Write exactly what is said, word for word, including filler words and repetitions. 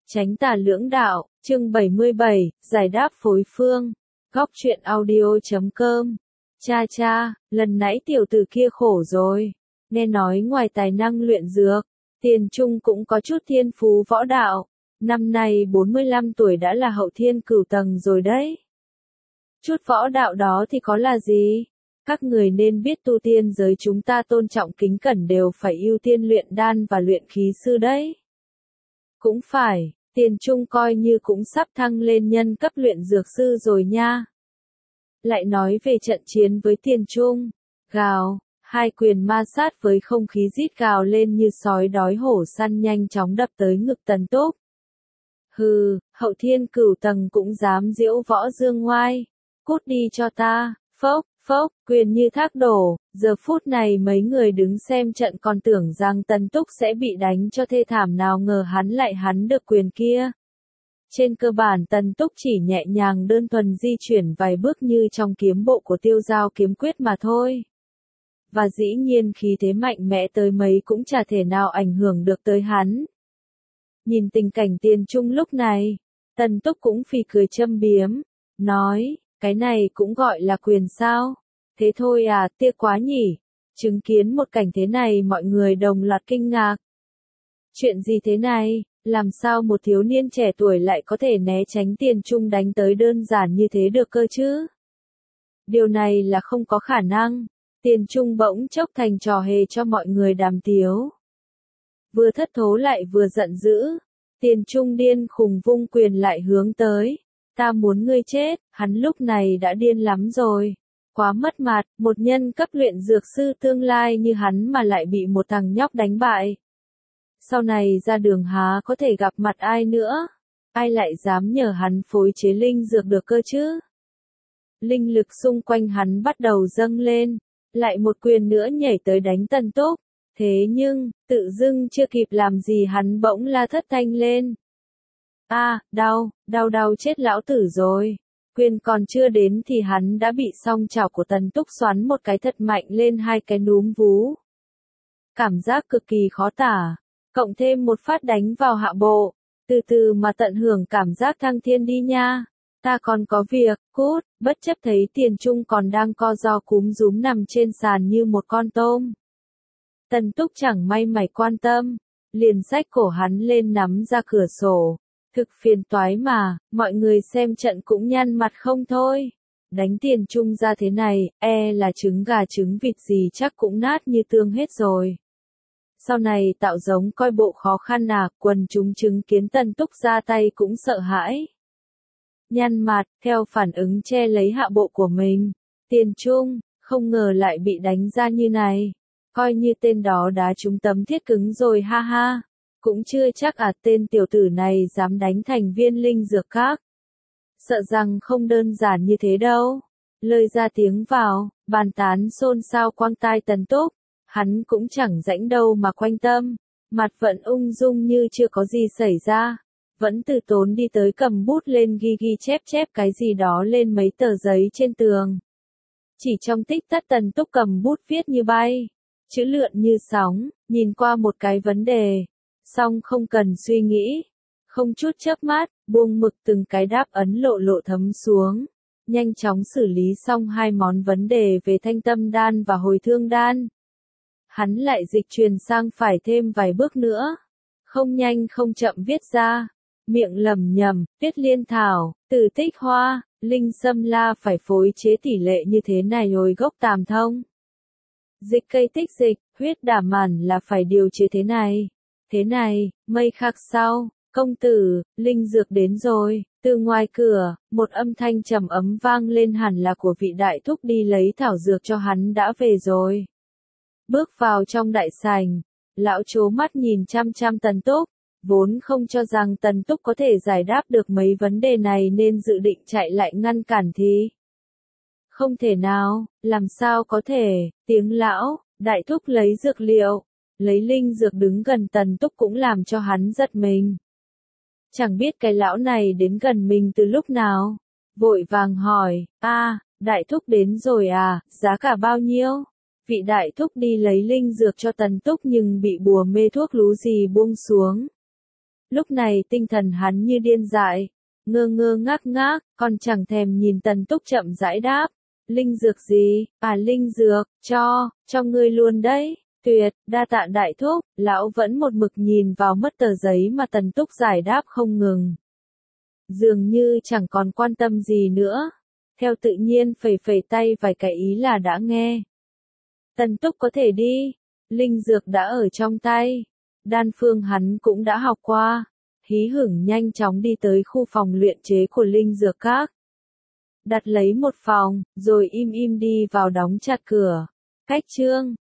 Chánh tà lưỡng đạo, chương bảy mươi bảy, giải đáp phối phương. Góc truyện audio chấm com. Cha cha, lần nãy tiểu tử kia khổ rồi. Nghe nói ngoài tài năng luyện dược, Tiền Trung cũng có chút thiên phú võ đạo. Năm nay bốn mươi lăm tuổi đã là hậu thiên cửu tầng rồi đấy. Chút võ đạo đó thì có là gì? Các người nên biết tu tiên giới chúng ta tôn trọng kính cẩn đều phải ưu tiên luyện đan và luyện khí sư đấy. Cũng phải, Tiền Trung coi như cũng sắp thăng lên nhân cấp luyện dược sư rồi nha. Lại nói về trận chiến với Tiền Trung, gào, hai quyền ma sát với không khí rít gào lên như sói đói hổ săn nhanh chóng đập tới ngực Tần Túc. Hừ, hậu thiên cửu tầng cũng dám diễu võ dương ngoai, cút đi cho ta, phốc, phốc, quyền như thác đổ, giờ phút này mấy người đứng xem trận còn tưởng rằng Tần Túc sẽ bị đánh cho thê thảm, nào ngờ hắn lại hắn được quyền kia. Trên cơ bản Tần Túc chỉ nhẹ nhàng đơn thuần di chuyển vài bước như trong kiếm bộ của Tiêu Giao kiếm quyết mà thôi. Và dĩ nhiên khí thế mạnh mẽ tới mấy cũng chả thể nào ảnh hưởng được tới hắn. Nhìn tình cảnh Tiền Trung lúc này, Tần Túc cũng phì cười châm biếm, nói, cái này cũng gọi là quyền sao? Thế thôi à, tiếc quá nhỉ. Chứng kiến một cảnh thế này mọi người đồng loạt kinh ngạc. Chuyện gì thế này, làm sao một thiếu niên trẻ tuổi lại có thể né tránh Tiền Trung đánh tới đơn giản như thế được cơ chứ? Điều này là không có khả năng. Tiền Trung bỗng chốc thành trò hề cho mọi người đàm tiếu. Vừa thất thố lại vừa giận dữ, Tiền Trung điên khùng vung quyền lại hướng tới. Ta muốn ngươi chết, hắn lúc này đã điên lắm rồi. Quá mất mặt, một nhân cấp luyện dược sư tương lai như hắn mà lại bị một thằng nhóc đánh bại. Sau này ra đường há có thể gặp mặt ai nữa? Ai lại dám nhờ hắn phối chế linh dược được cơ chứ? Linh lực xung quanh hắn bắt đầu dâng lên, lại một quyền nữa nhảy tới đánh Tần Túc. Thế nhưng, tự dưng chưa kịp làm gì hắn bỗng la thất thanh lên. A, à, đau, đau đau chết lão tử rồi. Quyền còn chưa đến thì hắn đã bị song chảo của Tần Túc xoắn một cái thật mạnh lên hai cái núm vú. Cảm giác cực kỳ khó tả, cộng thêm một phát đánh vào hạ bộ, từ từ mà tận hưởng cảm giác thăng thiên đi nha. Ta còn có việc, cút, bất chấp thấy Tiền Trung còn đang co ro cúm rúm nằm trên sàn như một con tôm. Tần Túc chẳng may mày quan tâm, liền xách cổ hắn lên nắm ra cửa sổ. Thực phiền toái mà, mọi người xem trận cũng nhăn mặt không thôi. Đánh Tiền Trung ra thế này, e là trứng gà trứng vịt gì chắc cũng nát như tương hết rồi. Sau này tạo giống coi bộ khó khăn à, quần chúng chứng kiến Tần Túc ra tay cũng sợ hãi. Nhăn mặt, theo phản ứng che lấy hạ bộ của mình. Tiền Trung, không ngờ lại bị đánh ra như này. Coi như tên đó đá trúng tấm thiết cứng rồi ha ha. Cũng chưa chắc à, tên tiểu tử này dám đánh thành viên linh dược khác. Sợ rằng không đơn giản như thế đâu. Lời ra tiếng vào, bàn tán xôn xao quang tai Tần Túc. Hắn cũng chẳng rãnh đâu mà quanh tâm. Mặt vẫn ung dung như chưa có gì xảy ra. Vẫn từ tốn đi tới cầm bút lên ghi ghi chép chép cái gì đó lên mấy tờ giấy trên tường. Chỉ trong tích tắc Tần Túc cầm bút viết như bay. Chữ lượn như sóng, nhìn qua một cái vấn đề. Xong không cần suy nghĩ, không chút chớp mắt, buông mực từng cái đáp ấn lộ lộ thấm xuống, nhanh chóng xử lý xong hai món vấn đề về thanh tâm đan và hồi thương đan. Hắn lại dịch truyền sang phải thêm vài bước nữa, không nhanh không chậm viết ra, miệng lẩm nhẩm, viết liên thảo, từ tích hoa, linh sâm la phải phối chế tỷ lệ như thế này rồi gốc tàm thông. Dịch cây tích dịch, huyết đảm màn là phải điều chế thế này. Thế này, mây khắc sau, công tử, linh dược đến rồi. Từ ngoài cửa, một âm thanh trầm ấm vang lên, hẳn là của vị đại thúc đi lấy thảo dược cho hắn đã về rồi. Bước vào trong đại sảnh, lão trố mắt nhìn chăm chăm Tần Túc, vốn không cho rằng Tần Túc có thể giải đáp được mấy vấn đề này nên dự định chạy lại ngăn cản thì. Không thể nào, làm sao có thể, tiếng lão, đại thúc lấy dược liệu. Lấy linh dược đứng gần Tần Túc cũng làm cho hắn giật mình. Chẳng biết cái lão này đến gần mình từ lúc nào. Vội vàng hỏi, a, đại thúc đến rồi à, giá cả bao nhiêu? Vị đại thúc đi lấy linh dược cho Tần Túc nhưng bị bùa mê thuốc lú gì buông xuống. Lúc này tinh thần hắn như điên dại, ngơ ngơ ngác ngác, còn chẳng thèm nhìn Tần Túc chậm rãi đáp. Linh dược gì? À linh dược, cho, cho ngươi luôn đấy. Tuyệt, đa tạ đại thúc, lão vẫn một mực nhìn vào mất tờ giấy mà Tần Túc giải đáp không ngừng. Dường như chẳng còn quan tâm gì nữa. Theo tự nhiên phẩy phẩy tay vài cái ý là đã nghe. Tần Túc có thể đi. Linh dược đã ở trong tay. Đan phương hắn cũng đã học qua. Hí hửng nhanh chóng đi tới khu phòng luyện chế của linh dược các. Đặt lấy một phòng, rồi im im đi vào đóng chặt cửa. Cách chương